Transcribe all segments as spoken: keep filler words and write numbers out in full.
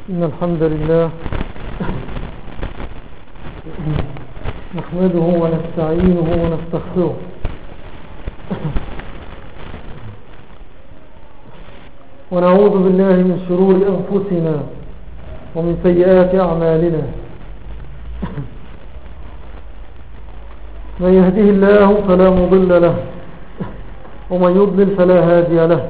إن الحمد لله نحمده ونستعينه ونستغفره ونعوذ بالله من شرور أنفسنا ومن سيئات أعمالنا. من يهده الله فلا مضل له ومن يضلل فلا هادي له.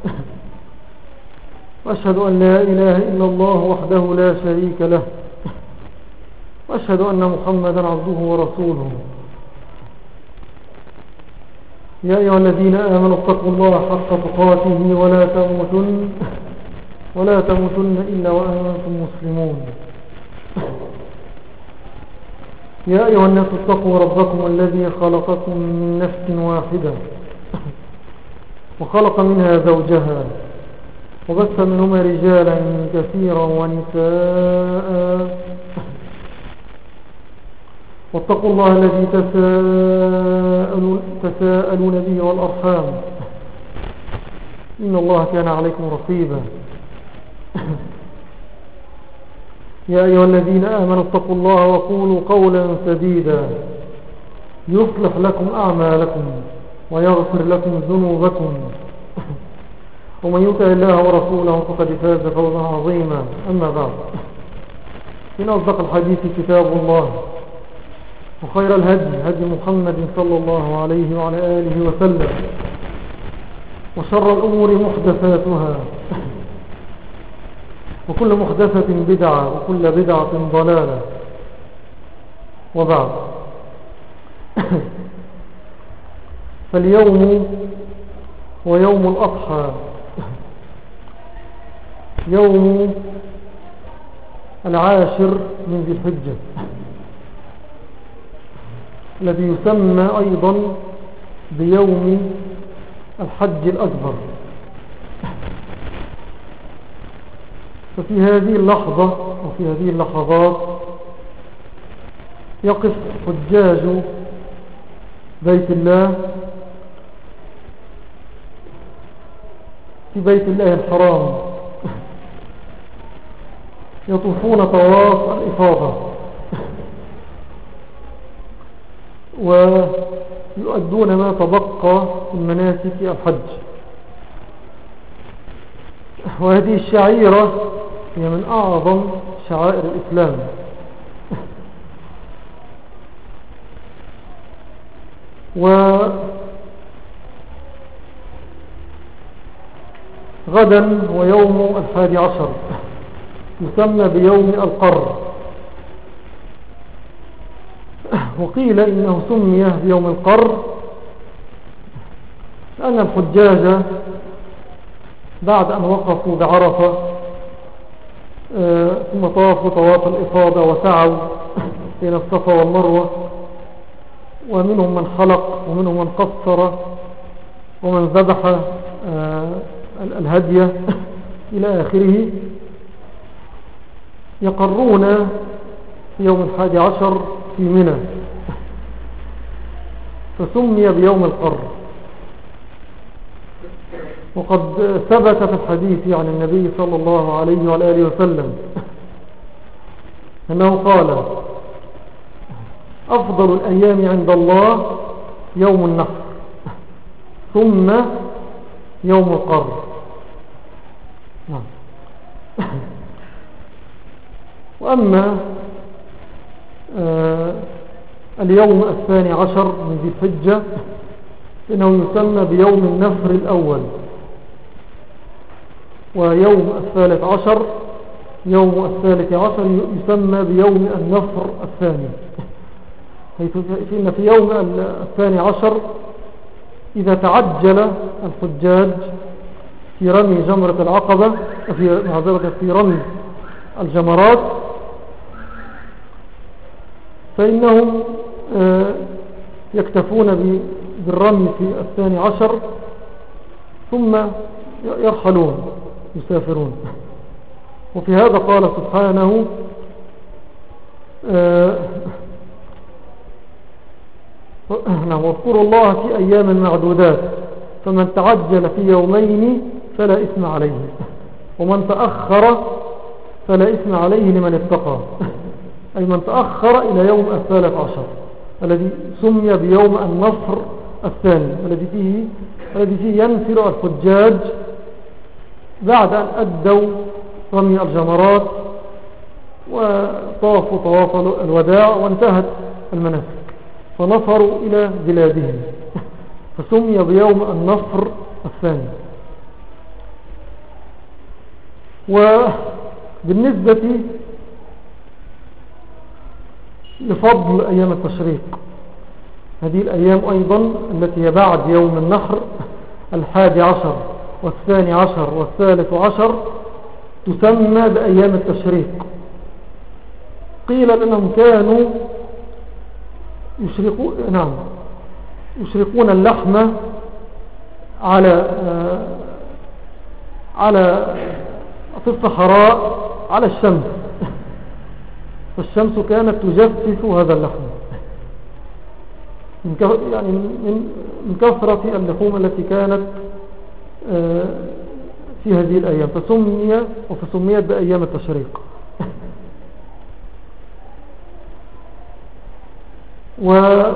وأشهد أن لا إله إلا الله وحده لا شريك له، وأشهد أن محمدا عبده ورسوله. يا أيها الذين آمنوا اتقوا الله حق تقاته ولا تموتن ولا تموتن إلا وأنتم مسلمون. يا أيها الناس اتقوا ربكم الذي خلقكم من نفس واحدة وخلق منها زوجها وبث منهما رجالا كثيرا ونساء، واتقوا الله الذي تساءلون به والأرحام إن الله كان عليكم رقيبا. يا أيها الذين آمنوا اتقوا الله وقولوا قولا سديدا يصلح لكم أعمالكم ويغفر لكم ذنوبكم، ومن يطع الله ورسوله فقد فاز فوزا عظيما. أما بعد، إن أصدق الحديث كتاب الله، وخير الهدي هدي محمد صلى الله عليه وعلى آله وسلم، وشر الأمور محدثاتها، وكل محدثة بدعة، وكل بدعة ضلالة. وبعد، فاليوم ويوم الأضحى يوم العاشر من ذي الحجة، الذي يسمى أيضا بيوم الحج الأكبر. ففي هذه اللحظة وفي هذه اللحظات يقف حجاج بيت الله في بيت الله الحرام يطوفون طواف الإفاضة ويؤدون ما تبقى من مناسك الحج. وهذه الشعيرة هي من أعظم شعائر الإسلام، وغدا ويوم الحادي عشر يسمى بيوم القر. وقيل إنه سمي بيوم القر لأن الحجاج بعد أن وقفوا بعرفة ثم طافوا طواف الإفاضة وسعوا بين الصفا والمروة، ومنهم من حلق ومنهم من قصر ومن ذبح الهدي إلى آخره، يقرون في يوم الحادي عشر في منى، فسمي بيوم القر. وقد ثبت في الحديث عن النبي صلى الله عليه وعلى آله وسلم أنه قال: أفضل الأيام عند الله يوم النحر ثم يوم القر. وأما آه اليوم الثاني عشر من ذي الحجة إنه يسمى بيوم النفر الأول، ويوم الثالث عشر يوم الثالث عشر يسمى بيوم النفر الثاني، حيث إن في يوم الثاني عشر إذا تعجل الحجاج في رمي جمرة العقبة في معذرة في رمي الجمرات فإنهم يكتفون بالرمي في الثاني عشر ثم يرحلون يسافرون. وفي هذا قال سبحانه: واذكروا الله في أيام معدودات فمن تعجل في يومين فلا إثم عليه ومن تأخر فلا إثم عليه لمن اتقى أي من تأخر إلى يوم الثالث عشر الذي سمي بيوم النصر الثاني الذي فيه, الذي فيه ينفر الحجاج بعد أن أدوا رمي الجمرات وطافوا طواف الوداع وانتهت المناسك فنصروا إلى بلادهم فسمي بيوم النصر الثاني. وبالنسبة لفضل أيام التشريق هذه الأيام أيضا التي هي بعد يوم النحر الحادي عشر والثاني عشر والثالث عشر تسمى بأيام التشريق. قيل لأنهم كانوا يشرقون, نعم يشرقون اللحم على على في الصحراء على الشمس فالشمس كانت تجفف هذا اللحم من يعني من من كثرة اللحوم التي كانت في هذه الأيام فسمي وفسميت بأيام التشريق. وكما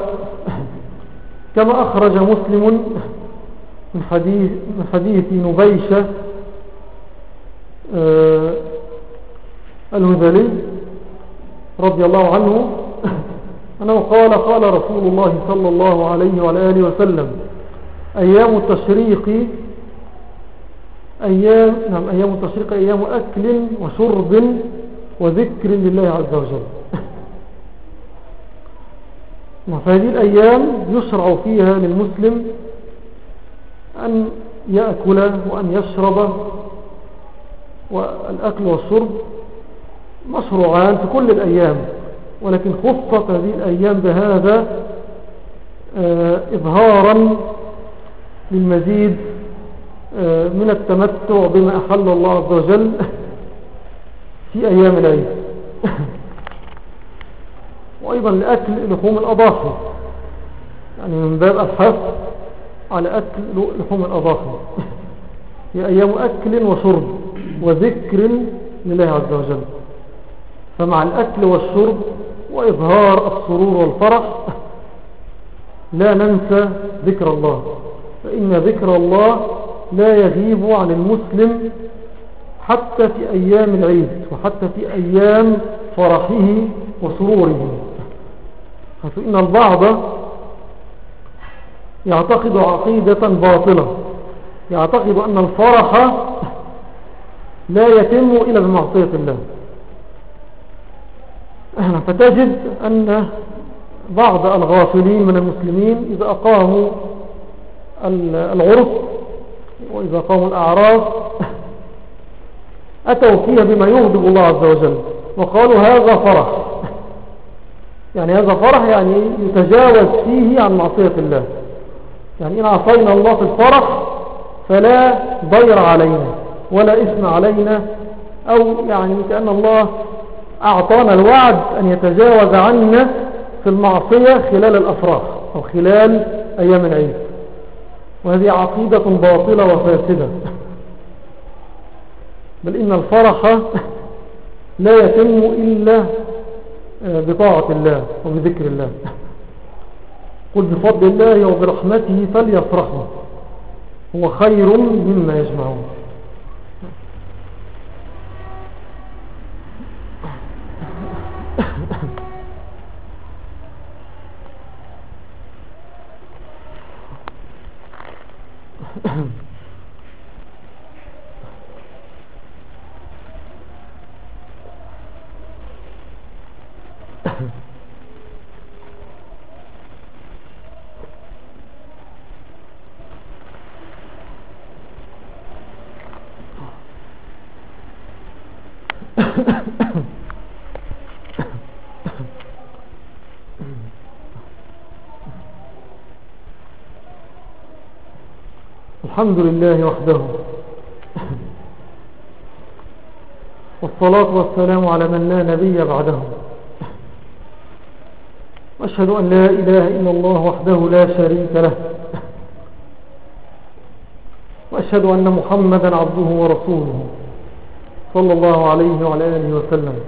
أخرج مسلم من حديث, من حديث نبيشة الهذلي رضي الله عنه أنه قال قال رسول الله صلى الله عليه وعلى آله وسلم أيام التشريق أيام, نعم أيام التشريق أيام أكل وشرب وذكر لله عز وجل. فهذه الأيام يشرع فيها للمسلم أن يأكل وأن يشرب والأكل والشرب مشروعان في كل الأيام ولكن خصت هذه الأيام بهذا إظهارا للمزيد من التمتع بما أحل الله عز وجل في أيام العيد وأيضا لأكل لحوم الأضاحي يعني من باب الحث على أكل لحوم الأضاحي هي أيام أكل وشرب وذكر لله عز وجل. فمع الأكل والشرب وإظهار السرور والفرح لا ننسى ذكر الله فإن ذكر الله لا يغيب عن المسلم حتى في أيام العيد وحتى في أيام فرحه وسروره. فإن البعض يعتقد عقيدة باطلة يعتقد أن الفرح لا يتم إلا بمعصية الله فتجد أن بعض الغافلين من المسلمين إذا أقاموا العرس وإذا قاموا الأعراس أتوا فيها بما يغضب الله عز وجل وقالوا هذا فرح يعني هذا فرح يعني يتجاوز فيه عن معصية الله يعني إن عصينا الله في الفرح فلا ضير علينا ولا إثم علينا أو يعني كأن الله أعطانا الوعد أن يتجاوز عنا في المعصية خلال الأفراح أو خلال أيام العيد وهذه عقيدة باطلة وفاسدة بل إن الفرح لا يتم إلا بطاعة الله وبذكر الله. قل بفضل الله وبرحمته فليفرحوا هو خير مما يجمعون. الحمد لله وحده والصلاة والسلام على من لا نبي بعده وأشهد أن لا إله إلا الله وحده لا شريك له وأشهد أن محمدا عبده ورسوله صلى الله عليه وعلى آله وسلم.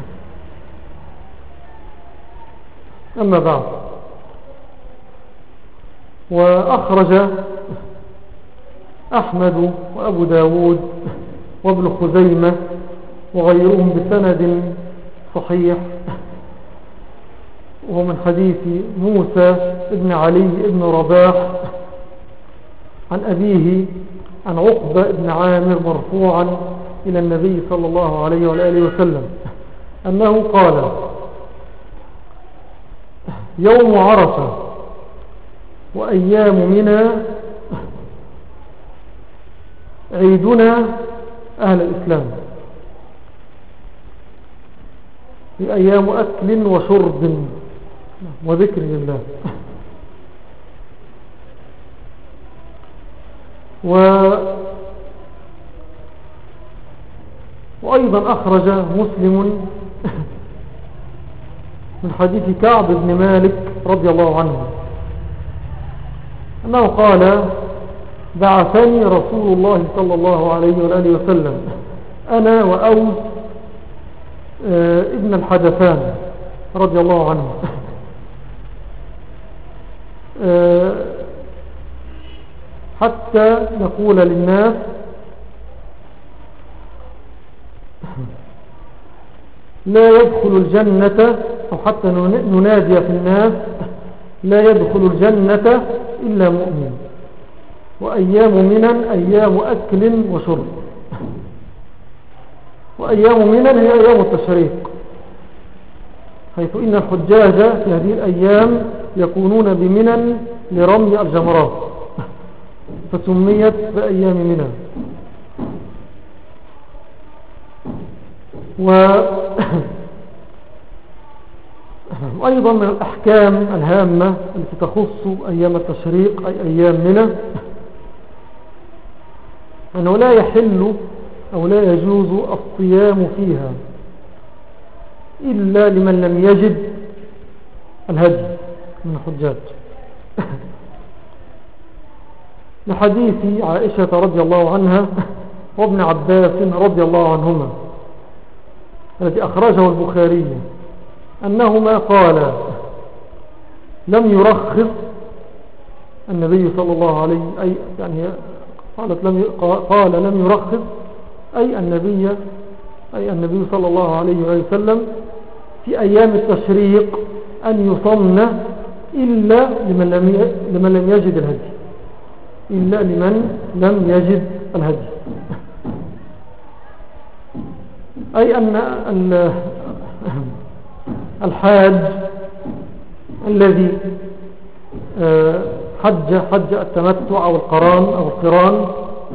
أما بعد، وأخرج أحمد وأبو داود وابن خزيمة وغيرهم بسند صحيح، وهو من حديث موسى ابن علي ابن رباح عن أبيه عن عقبة ابن عامر مرفوعا إلى النبي صلى الله عليه وآله وسلم أنه قال: يوم عرفة وأيام منى عيدنا أهل الإسلام، في أيام أكل وشرب وذكر لله. و وأيضا أخرج مسلم من حديث كعب بن مالك رضي الله عنه أنه قال: بعثني رسول الله صلى الله عليه وآله وسلم أنا وأوس ابن الحدثان رضي الله عنه حتى نقول للناس: لا يدخل الجنة، أو حتى ننادي في الناس: لا يدخل الجنة إلا مؤمن، وأيام منن أيام أكل وشرب. وأيام منن هي أيام التشريق، حيث إن الحجاج في هذه الأيام يكونون بمنن لرمي الجمرات، فسميت بأيام منن. وأيضا من الأحكام الهامة التي تخص أيام التشريق أي أيام منى أنه لا يحل أو لا يجوز الصيام فيها إلا لمن لم يجد الهدي من الحجاج، لحديث عائشة رضي الله عنها وابن عباس رضي الله عنهما الذي أخرجه البخاري أنهما قال: لم يرخص النبي صلى الله عليه أي يعني قالت لم قال لم يرخص أي النبي أي النبي صلى الله عليه وسلم في أيام التشريق أن يصمن إلا لمن لم لمن لم يجد الهدي، إلا لمن لم يجد الهدي. أي أن الحاج الذي حج حج التمتع أو القران أو القران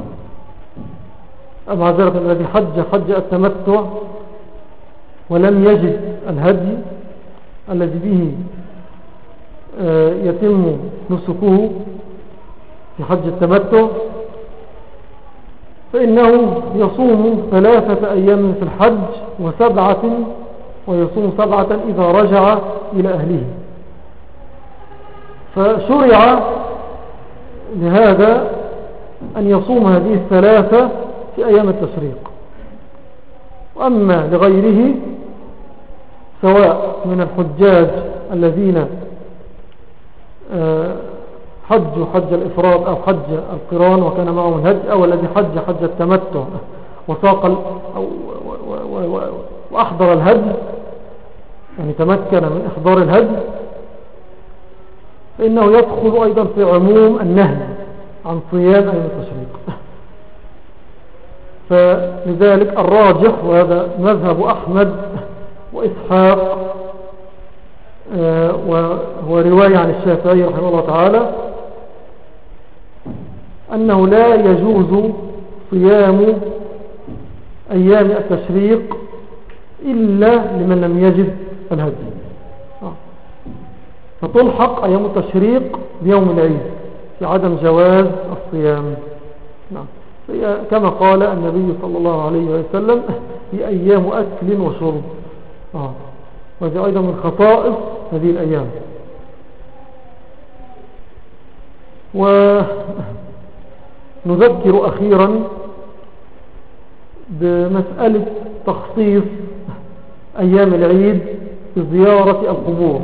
معذرة الذي حج حج التمتع ولم يجد الهدي الذي به يتم نسكه في حج التمتع، فإنه يصوم ثلاثة أيام في الحج وسبعة ويصوم سبعة إذا رجع إلى أهله. فشرع لهذا أن يصوم هذه الثلاثة في أيام التشريق. وأما لغيره سواء من الحجاج الذين حجوا حج الإفراد أو حج القران وكان معهم الهدي، أو الذي حج حج التمتع وساق أو وأحضر الهدي يعني تمكن من إحضار الهدي، فإنه يدخل أيضا في عموم النهي عن صيام أيام التشريق. فلذلك الراجح، وهذا مذهب أحمد وإسحاق وهو رواية عن الشافعي رحمه الله تعالى، أنه لا يجوز صيام أيام التشريق إلا لمن لم يجد الهدي، فتلحق أيام التشريق بيوم العيد في عدم جواز الصيام. نعم، كما قال النبي صلى الله عليه وسلم: في أيام أكل وشرب. آه. وهذه أيضا من خصائص هذه الأيام. ونذكر أخيرا بمسألة تخصيص أيام العيد بزيارة القبور.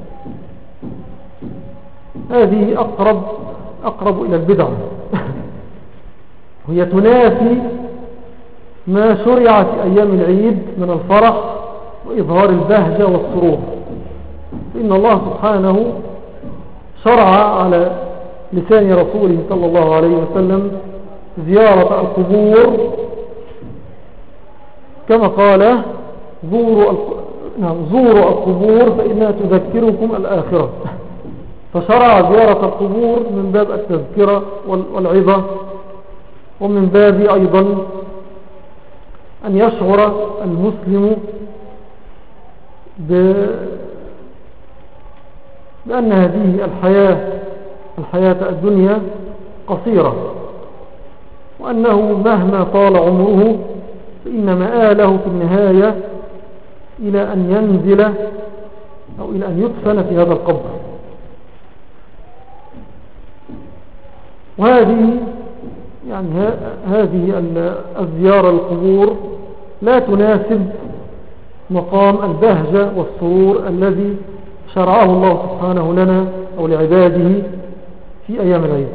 هذه أقرب, أقرب إلى البدع، وهي تنافي ما شرع في أيام العيد من الفرح وإظهار البهجة والسرور. فإن الله سبحانه شرع على لسان رسوله صلى الله عليه وسلم زيارة القبور، كما قال زوروا نعم زوروا القبور فإنها تذكركم الآخرة. فشرع زيارة القبور من باب التذكرة والعظة، ومن باب أيضا أن يشعر المسلم بأن هذه الحياة الحياة الدنيا قصيرة، وأنه مهما طال عمره فإن مآله في النهاية إلى أن ينزل أو إلى أن يدفن في هذا القبر. وهذه يعني هذه الزيارة للقبور لا تناسب مقام البهجة والسرور الذي شرعه الله سبحانه لنا أو لعباده في أيام العيد.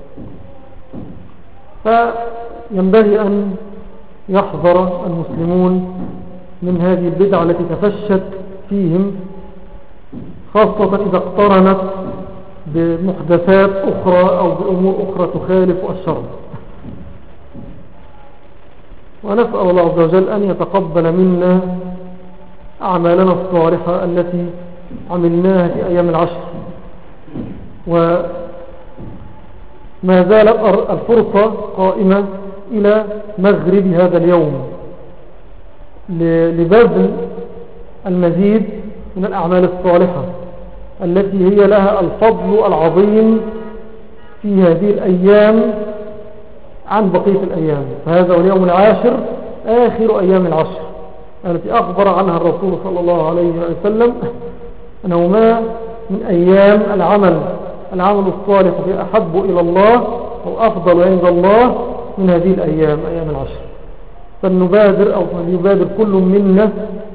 فينبغي أن يحذر المسلمون من هذه البدعة التي تفشت فيهم، خاصة إذا اقترنت بمحدثات أخرى أو بأمور أخرى تخالف الشرع. ونسأل الله عز وجل أن يتقبل منا أعمالنا الصالحة التي عملناها في أيام العشر. وما زالت الفرصة قائمة إلى مغرب هذا اليوم لبذل المزيد من الأعمال الصالحة التي هي لها الفضل العظيم في هذه الأيام عن بقية الأيام. فهذا هو اليوم العاشر آخر أيام العشر التي أخبر عنها الرسول صلى الله عليه وسلم أنه ما من أيام العمل العمل الصالح في أحب إلى الله أو أفضل عند الله من هذه الأيام أيام العشر. فلنبادر أو فليبادر كل منا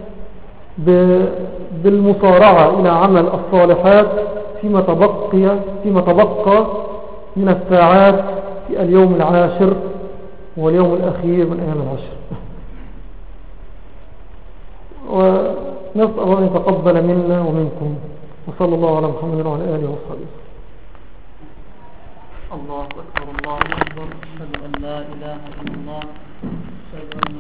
بالمصارعة إلى عمل الصالحات فيما تبقى, فيما تبقى من الساعات في اليوم العاشر واليوم الأخير من أيام العشر. ونسأل الله أن يتقبل منا ومنكم، وصلى الله على محمد وعلى آله وصحبه. الله أكبر الله أكبر، أشهد أن لا إله إلا الله، أشهد أن